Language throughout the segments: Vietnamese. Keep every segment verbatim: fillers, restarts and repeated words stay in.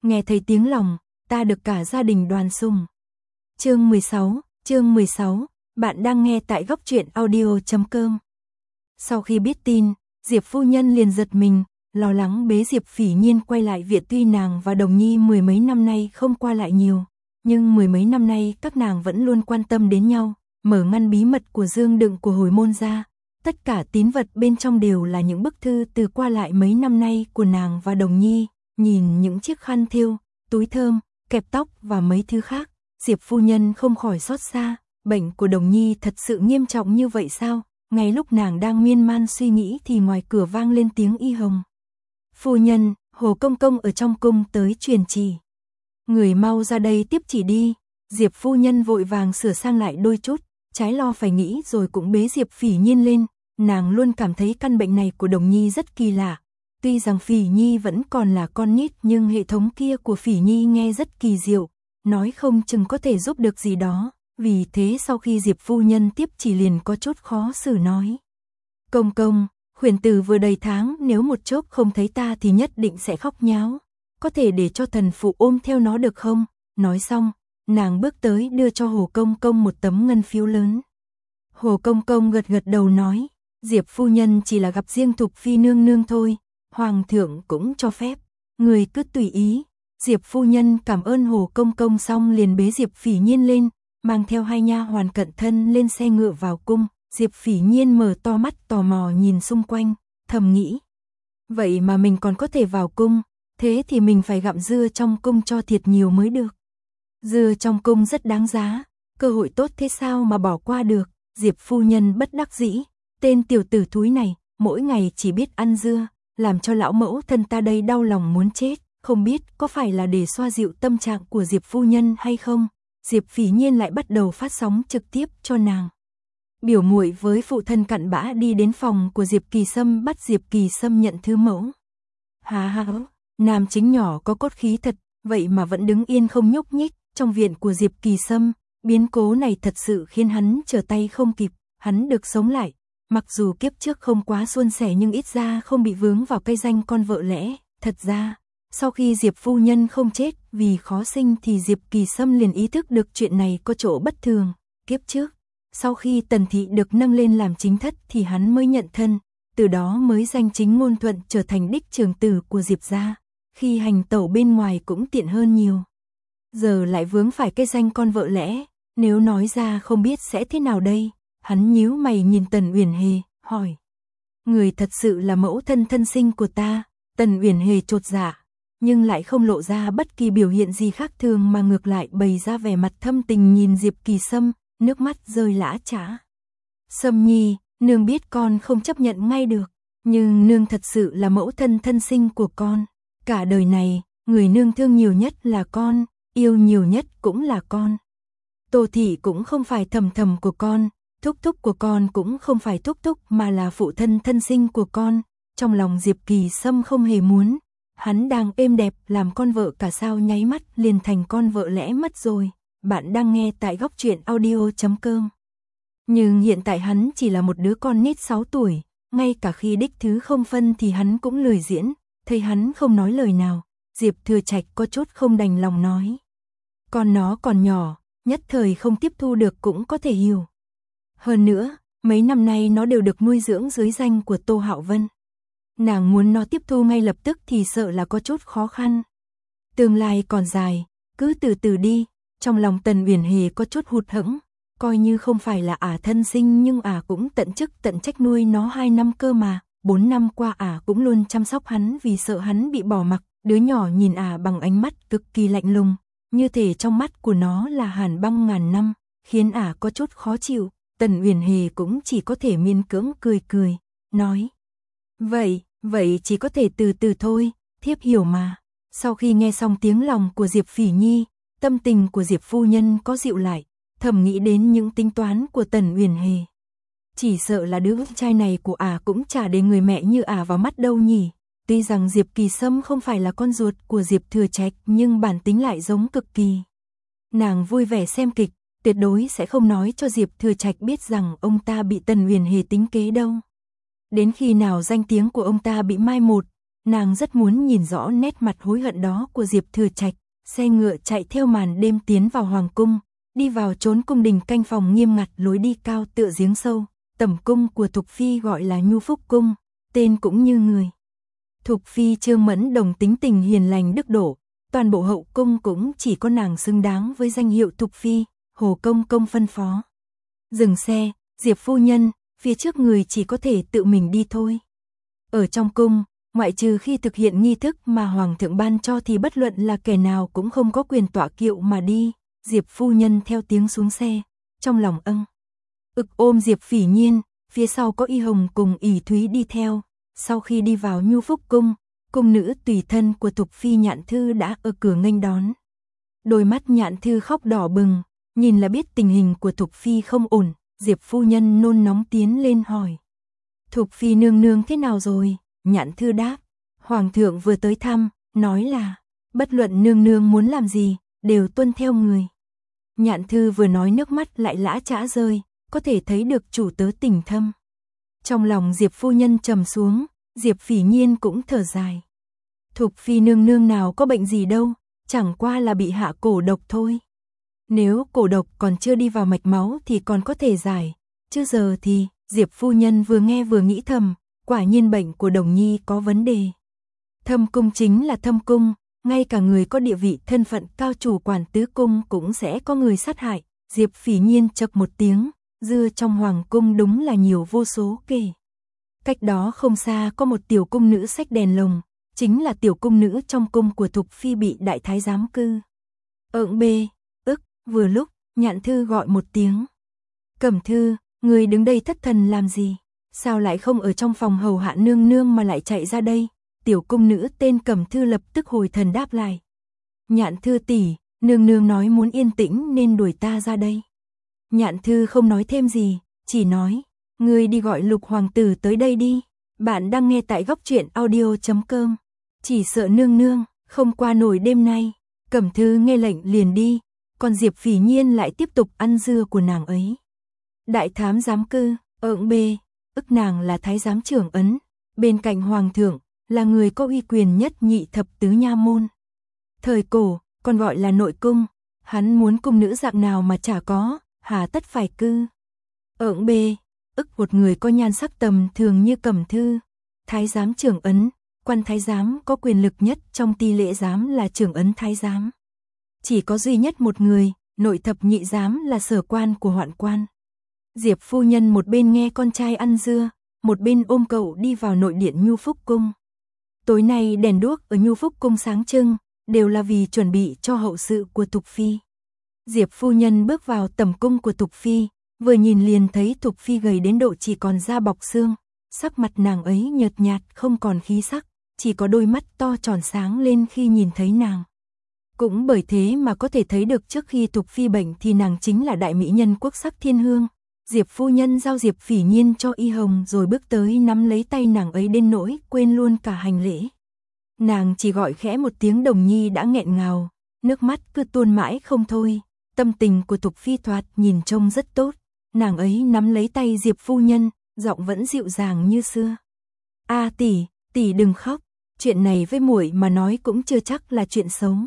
nghe thấy tiếng lòng, ta được cả gia đình đoàn sùng. Chương mười sáu, chương mười sáu, bạn đang nghe tại góc truyện audio chấm com. Sau khi biết tin, Diệp phu nhân liền giật mình, lo lắng bế Diệp Phỉ Nhiên quay lại viện. Tuy nàng và Đồng Nhi mười mấy năm nay không qua lại nhiều, nhưng mười mấy năm nay các nàng vẫn luôn quan tâm đến nhau, mở ngăn bí mật của dương đựng của hồi môn ra. Tất cả tín vật bên trong đều là những bức thư từ qua lại mấy năm nay của nàng và Đồng Nhi, nhìn những chiếc khăn thêu, túi thơm, kẹp tóc và mấy thứ khác, Diệp phu nhân không khỏi xót xa, bệnh của Đồng Nhi thật sự nghiêm trọng như vậy sao? Ngay lúc nàng đang miên man suy nghĩ thì ngoài cửa vang lên tiếng y hồng. Phu nhân, Hồ Công Công ở trong cung tới truyền chỉ. Người mau ra đây tiếp chỉ đi. Diệp phu nhân vội vàng sửa sang lại đôi chút, trái lo phải nghĩ rồi cũng bế Diệp Phỉ Nhiên lên. Nàng luôn cảm thấy căn bệnh này của Đồng Nhi rất kỳ lạ. Tuy rằng Phỉ Nhi vẫn còn là con nít nhưng hệ thống kia của Phỉ Nhi nghe rất kỳ diệu, nói không chừng có thể giúp được gì đó. Vì thế sau khi Diệp phu nhân tiếp chỉ liền có chút khó xử nói. Công công, khuyển tử vừa đầy tháng nếu một chốc không thấy ta thì nhất định sẽ khóc nháo. Có thể để cho thần phụ ôm theo nó được không? Nói xong, nàng bước tới đưa cho Hồ Công Công một tấm ngân phiếu lớn. Hồ Công Công gật gật đầu nói, Diệp phu nhân chỉ là gặp riêng Thục Phi nương nương thôi, Hoàng thượng cũng cho phép, người cứ tùy ý. Diệp phu nhân cảm ơn Hồ Công Công xong liền bế Diệp Phỉ Nhiên lên, mang theo hai nha hoàn cận thân lên xe ngựa vào cung. Diệp Phỉ Nhiên mở to mắt tò mò nhìn xung quanh, thầm nghĩ. Vậy mà mình còn có thể vào cung, thế thì mình phải gặm dưa trong cung cho thiệt nhiều mới được. Dưa trong cung rất đáng giá, cơ hội tốt thế sao mà bỏ qua được. Diệp phu nhân bất đắc dĩ, tên tiểu tử thúi này, mỗi ngày chỉ biết ăn dưa, làm cho lão mẫu thân ta đây đau lòng muốn chết, không biết có phải là để xoa dịu tâm trạng của Diệp phu nhân hay không. Diệp Phỉ Nhiên lại bắt đầu phát sóng trực tiếp cho nàng. Biểu muội với phụ thân cặn bã đi đến phòng của Diệp Kỳ Sâm bắt Diệp Kỳ Sâm nhận thứ mẫu. Hà hà, nam chính nhỏ có cốt khí thật, vậy mà vẫn đứng yên không nhúc nhích. Trong viện của Diệp Kỳ Sâm, biến cố này thật sự khiến hắn trở tay không kịp, hắn được sống lại. Mặc dù kiếp trước không quá suôn sẻ nhưng ít ra không bị vướng vào cây danh con vợ lẽ. Thật ra, sau khi Diệp phu nhân không chết vì khó sinh thì Diệp Kỳ Sâm liền ý thức được chuyện này có chỗ bất thường. Kiếp trước, sau khi Tần Thị được nâng lên làm chính thất thì hắn mới nhận thân, từ đó mới danh chính ngôn thuận trở thành đích trưởng tử của Diệp gia, khi hành tẩu bên ngoài cũng tiện hơn nhiều. Giờ lại vướng phải cái danh con vợ lẽ, nếu nói ra không biết sẽ thế nào đây. Hắn nhíu mày nhìn Tần Uyển Hề, hỏi. Người thật sự là mẫu thân thân sinh của ta. Tần Uyển Hề chột dạ, nhưng lại không lộ ra bất kỳ biểu hiện gì khác thường mà ngược lại bày ra vẻ mặt thâm tình nhìn Diệp Kỳ Sâm, nước mắt rơi lã chã. Sâm nhi, nương biết con không chấp nhận ngay được, nhưng nương thật sự là mẫu thân thân sinh của con. Cả đời này, người nương thương nhiều nhất là con, yêu nhiều nhất cũng là con. Tô Thị cũng không phải thầm thầm của con, thúc thúc của con cũng không phải thúc thúc mà là phụ thân thân sinh của con. Trong lòng Diệp Kỳ Sâm không hề muốn, hắn đang êm đẹp làm con vợ cả sao nháy mắt liền thành con vợ lẽ mất rồi. Bạn đang nghe tại góc truyện audio chấm com. Nhưng hiện tại hắn chỉ là một đứa con nít sáu tuổi, ngay cả khi đích thứ không phân thì hắn cũng lười diễn, thấy hắn không nói lời nào, Diệp Thừa Trạch có chút không đành lòng nói. Con nó còn nhỏ, nhất thời không tiếp thu được cũng có thể hiểu. Hơn nữa, mấy năm nay nó đều được nuôi dưỡng dưới danh của Tô Hạo Vân. Nàng muốn nó tiếp thu ngay lập tức thì sợ là có chút khó khăn. Tương lai còn dài, cứ từ từ đi. Trong lòng Tần Uyển Hề có chút hụt hẫng, coi như không phải là ả thân sinh nhưng ả cũng tận chức tận trách nuôi nó hai năm cơ mà. Bốn năm qua ả cũng luôn chăm sóc hắn vì sợ hắn bị bỏ mặc. Đứa nhỏ nhìn ả bằng ánh mắt cực kỳ lạnh lùng, như thể trong mắt của nó là hàn băng ngàn năm, khiến ả có chút khó chịu. Tần Uyển Hề cũng chỉ có thể miễn cưỡng cười cười, nói. Vậy, vậy chỉ có thể từ từ thôi, thiếp hiểu mà. Sau khi nghe xong tiếng lòng của Diệp Phỉ Nhi, tâm tình của Diệp phu nhân có dịu lại, thầm nghĩ đến những tính toán của Tần Uyển Hề. Chỉ sợ là đứa trai này của ả cũng chả để người mẹ như ả vào mắt đâu nhỉ. Tuy rằng Diệp Kỳ Sâm không phải là con ruột của Diệp Thừa Trạch nhưng bản tính lại giống cực kỳ. Nàng vui vẻ xem kịch, tuyệt đối sẽ không nói cho Diệp Thừa Trạch biết rằng ông ta bị Tần Uyển Hề tính kế đâu. Đến khi nào danh tiếng của ông ta bị mai một, nàng rất muốn nhìn rõ nét mặt hối hận đó của Diệp Thừa Trạch. Xe ngựa chạy theo màn đêm tiến vào hoàng cung, đi vào trốn cung đình canh phòng nghiêm ngặt, lối đi cao tựa giếng sâu. Tẩm cung của Thục Phi gọi là Nhu Phúc Cung, tên cũng như người. Thục Phi Trương Mẫn Đồng tính tình hiền lành đức độ, toàn bộ hậu cung cũng chỉ có nàng xứng đáng với danh hiệu Thục Phi. Hồ công công phân phó. Dừng xe, Diệp phu nhân, phía trước người chỉ có thể tự mình đi thôi. Ở trong cung, ngoại trừ khi thực hiện nghi thức mà hoàng thượng ban cho thì bất luận là kẻ nào cũng không có quyền tọa kiệu mà đi. Diệp phu nhân theo tiếng xuống xe, trong lòng âng ực ôm Diệp Phỉ Nhiên, phía sau có Y Hồng cùng ỷ Thúy đi theo. Sau khi đi vào Nhu Phúc Cung, cung nữ tùy thân của Thục Phi Nhạn Thư đã ở cửa nghênh đón. Đôi mắt Nhạn Thư khóc đỏ bừng, nhìn là biết tình hình của Thục Phi không ổn. Diệp phu nhân nôn nóng tiến lên hỏi. Thục Phi nương nương thế nào rồi? Nhạn Thư đáp. Hoàng thượng vừa tới thăm, nói là, bất luận nương nương muốn làm gì, đều tuân theo người. Nhạn Thư vừa nói nước mắt lại lã chã rơi, có thể thấy được chủ tớ tình thâm. Trong lòng Diệp phu nhân trầm xuống, Diệp Phỉ Nhiên cũng thở dài. Thục Phi nương nương nào có bệnh gì đâu, chẳng qua là bị hạ cổ độc thôi. Nếu cổ độc còn chưa đi vào mạch máu thì còn có thể giải, chứ giờ thì, Diệp phu nhân vừa nghe vừa nghĩ thầm, quả nhiên bệnh của Đồng Nhi có vấn đề. Thâm cung chính là thâm cung, ngay cả người có địa vị thân phận cao chủ quản tứ cung cũng sẽ có người sát hại. Diệp Phỉ Nhiên chậc một tiếng, dưa trong hoàng cung đúng là nhiều vô số kể. Cách đó không xa có một tiểu cung nữ xách đèn lồng, chính là tiểu cung nữ trong cung của Thục Phi bị đại thái giám cư. Ợng bê, ức, vừa lúc, Nhạn Thư gọi một tiếng. Cẩm Thư, người đứng đây thất thần làm gì? Sao lại không ở trong phòng hầu hạ nương nương mà lại chạy ra đây? Tiểu cung nữ tên Cẩm Thư lập tức hồi thần đáp lại. Nhạn Thư tỷ, nương nương nói muốn yên tĩnh nên đuổi ta ra đây. Nhạn Thư không nói thêm gì, chỉ nói, ngươi đi gọi Lục hoàng tử tới đây đi. Bạn đang nghe tại góc truyện audio chấm com. Chỉ sợ nương nương không qua nổi đêm nay. Cẩm Thư nghe lệnh liền đi, còn Diệp Phỉ Nhiên lại tiếp tục ăn dưa của nàng ấy. Đại thám giám cư, ợng bê, ức nàng là thái giám trưởng ấn, bên cạnh hoàng thượng là người có uy quyền nhất nhị thập tứ nha môn. Thời cổ còn gọi là nội cung, hắn muốn cung nữ dạng nào mà chả có, hà tất phải cư. Ợng bê, ức một người có nhan sắc tầm thường như Cẩm Thư, thái giám trưởng ấn, quan thái giám có quyền lực nhất trong ti lễ giám là trưởng ấn thái giám. Chỉ có duy nhất một người, nội thập nhị giám là sở quan của hoạn quan. Diệp phu nhân một bên nghe con trai ăn dưa, một bên ôm cậu đi vào nội điện Nhu Phúc Cung. Tối nay đèn đuốc ở Nhu Phúc Cung sáng trưng, đều là vì chuẩn bị cho hậu sự của Thục Phi. Diệp phu nhân bước vào tẩm cung của Thục Phi, vừa nhìn liền thấy Thục Phi gầy đến độ chỉ còn da bọc xương, sắc mặt nàng ấy nhợt nhạt không còn khí sắc, chỉ có đôi mắt to tròn sáng lên khi nhìn thấy nàng. Cũng bởi thế mà có thể thấy được trước khi Thục Phi bệnh thì nàng chính là đại mỹ nhân quốc sắc thiên hương. Diệp phu nhân giao Diệp Phỉ Nhiên cho Y Hồng rồi bước tới nắm lấy tay nàng ấy đến nỗi quên luôn cả hành lễ. Nàng chỉ gọi khẽ một tiếng Đồng Nhi đã nghẹn ngào, nước mắt cứ tuôn mãi không thôi. Tâm tình của Thục Phi thoạt nhìn trông rất tốt, nàng ấy nắm lấy tay Diệp phu nhân, giọng vẫn dịu dàng như xưa. A tỷ, tỷ đừng khóc, chuyện này với muội mà nói cũng chưa chắc là chuyện xấu.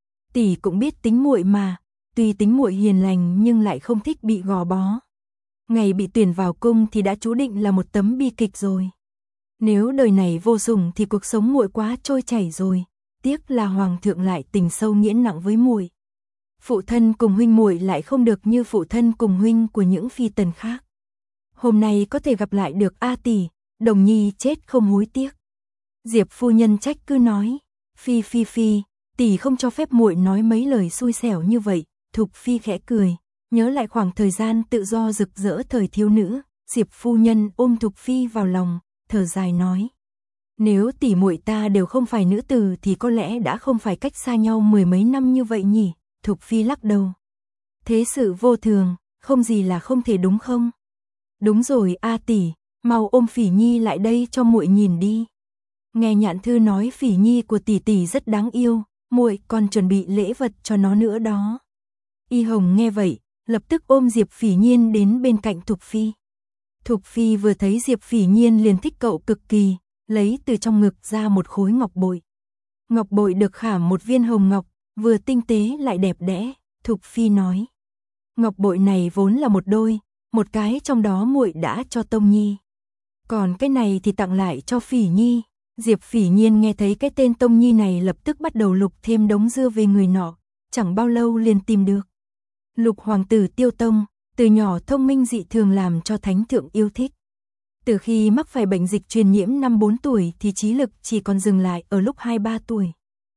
Tỷ cũng biết tính muội mà, tuy tính muội hiền lành nhưng lại không thích bị gò bó. Ngày bị tuyển vào cung thì đã chú định là một tấm bi kịch rồi. Nếu đời này vô dụng thì cuộc sống muội quá trôi chảy rồi, tiếc là hoàng thượng lại tình sâu nghĩa nặng với muội. Phụ thân cùng huynh muội lại không được như phụ thân cùng huynh của những phi tần khác. Hôm nay có thể gặp lại được A tỷ, Đồng Nhi chết không hối tiếc. Diệp phu nhân trách cứ nói, phi phi phi, tỷ không cho phép muội nói mấy lời xui xẻo như vậy. Thục Phi khẽ cười, nhớ lại khoảng thời gian tự do rực rỡ thời thiếu nữ. Diệp phu nhân ôm Thục Phi vào lòng, thở dài nói, nếu tỷ muội ta đều không phải nữ tử thì có lẽ đã không phải cách xa nhau mười mấy năm như vậy nhỉ. Thục Phi lắc đầu, thế sự vô thường, không gì là không thể đúng không? Đúng rồi A tỷ, mau ôm Phỉ Nhi lại đây cho muội nhìn đi. Nghe Nhạn Thư nói Phỉ Nhi của tỷ tỷ rất đáng yêu, muội còn chuẩn bị lễ vật cho nó nữa đó. Y Hồng nghe vậy, lập tức ôm Diệp Phỉ Nhiên đến bên cạnh Thục Phi. Thục Phi vừa thấy Diệp Phỉ Nhiên liền thích cậu cực kỳ, lấy từ trong ngực ra một khối ngọc bội. Ngọc bội được khảm một viên hồng ngọc, vừa tinh tế lại đẹp đẽ, Thục Phi nói. Ngọc bội này vốn là một đôi, một cái trong đó muội đã cho Tông Nhi. Còn cái này thì tặng lại cho Phỉ Nhi. Diệp Phỉ Nhiên nghe thấy cái tên Tông Nhi này lập tức bắt đầu lục thêm đống dưa về người nọ, chẳng bao lâu liền tìm được. Lục hoàng tử Tiêu Tông, từ nhỏ thông minh dị thường làm cho thánh thượng yêu thích. Từ khi mắc phải bệnh dịch truyền nhiễm năm bốn tuổi thì trí lực chỉ còn dừng lại ở lúc hai ba tuổi.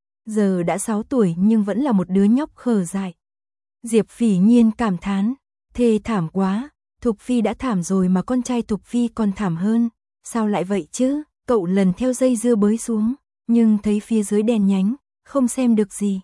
Giờ đã sáu tuổi nhưng vẫn là một đứa nhóc khờ dại. Diệp Phỉ Nhiên cảm thán, thê thảm quá, Thục Phi đã thảm rồi mà con trai Thục Phi còn thảm hơn, sao lại vậy chứ? Cậu lần theo dây dưa bới xuống, nhưng thấy phía dưới đèn nhánh, không xem được gì.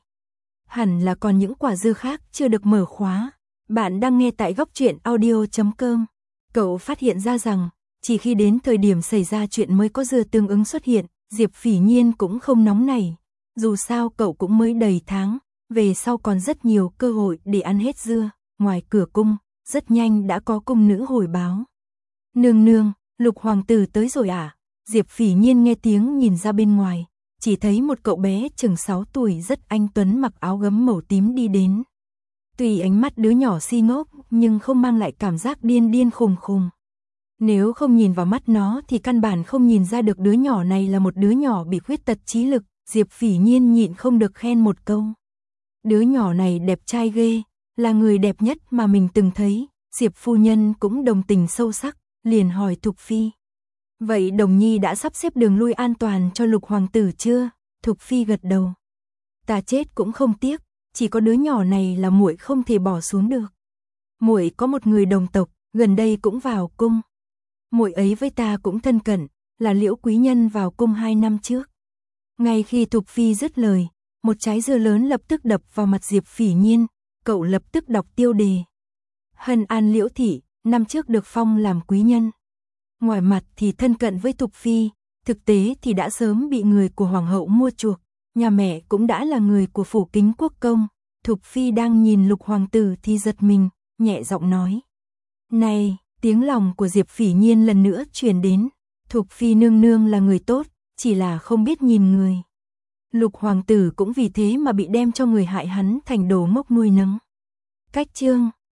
Hẳn là còn những quả dưa khác chưa được mở khóa. Bạn đang nghe tại góc truyện audio chấm com. Cậu phát hiện ra rằng, chỉ khi đến thời điểm xảy ra chuyện mới có dưa tương ứng xuất hiện, Diệp Phỉ Nhiên cũng không nóng nảy. Dù sao cậu cũng mới đầy tháng, về sau còn rất nhiều cơ hội để ăn hết dưa. Ngoài cửa cung, rất nhanh đã có cung nữ hồi báo. Nương nương, Lục hoàng tử tới rồi à? Diệp Phỉ Nhiên nghe tiếng nhìn ra bên ngoài, chỉ thấy một cậu bé chừng sáu tuổi rất anh tuấn mặc áo gấm màu tím đi đến. Tuy ánh mắt đứa nhỏ si ngốc nhưng không mang lại cảm giác điên điên khùng khùng. Nếu không nhìn vào mắt nó thì căn bản không nhìn ra được đứa nhỏ này là một đứa nhỏ bị khuyết tật trí lực. Diệp Phỉ Nhiên nhịn không được khen một câu. Đứa nhỏ này đẹp trai ghê, là người đẹp nhất mà mình từng thấy. Diệp phu nhân cũng đồng tình sâu sắc, liền hỏi Thục Phi. Vậy Đồng Nhi đã sắp xếp đường lui an toàn cho Lục hoàng tử chưa? Thục Phi gật đầu. Ta chết cũng không tiếc, chỉ có đứa nhỏ này là muội không thể bỏ xuống được. Muội có một người đồng tộc, gần đây cũng vào cung. Muội ấy với ta cũng thân cận, là Liễu quý nhân vào cung hai năm trước. Ngay khi Thục Phi dứt lời, một trái dưa lớn lập tức đập vào mặt Diệp Phỉ Nhiên, cậu lập tức đọc tiêu đề. Hân An Liễu thị, năm trước được phong làm quý nhân. Ngoài mặt thì thân cận với Thục Phi, thực tế thì đã sớm bị người của hoàng hậu mua chuộc, nhà mẹ cũng đã là người của phủ Kính Quốc công. Thục Phi đang nhìn Lục hoàng tử thì giật mình, nhẹ giọng nói. Này, tiếng lòng của Diệp Phỉ Nhiên lần nữa truyền đến. Thục Phi nương nương là người tốt, chỉ là không biết nhìn người. Lục hoàng tử cũng vì thế mà bị đem cho người hại hắn thành đồ ngốc nuôi nấng. Cách chương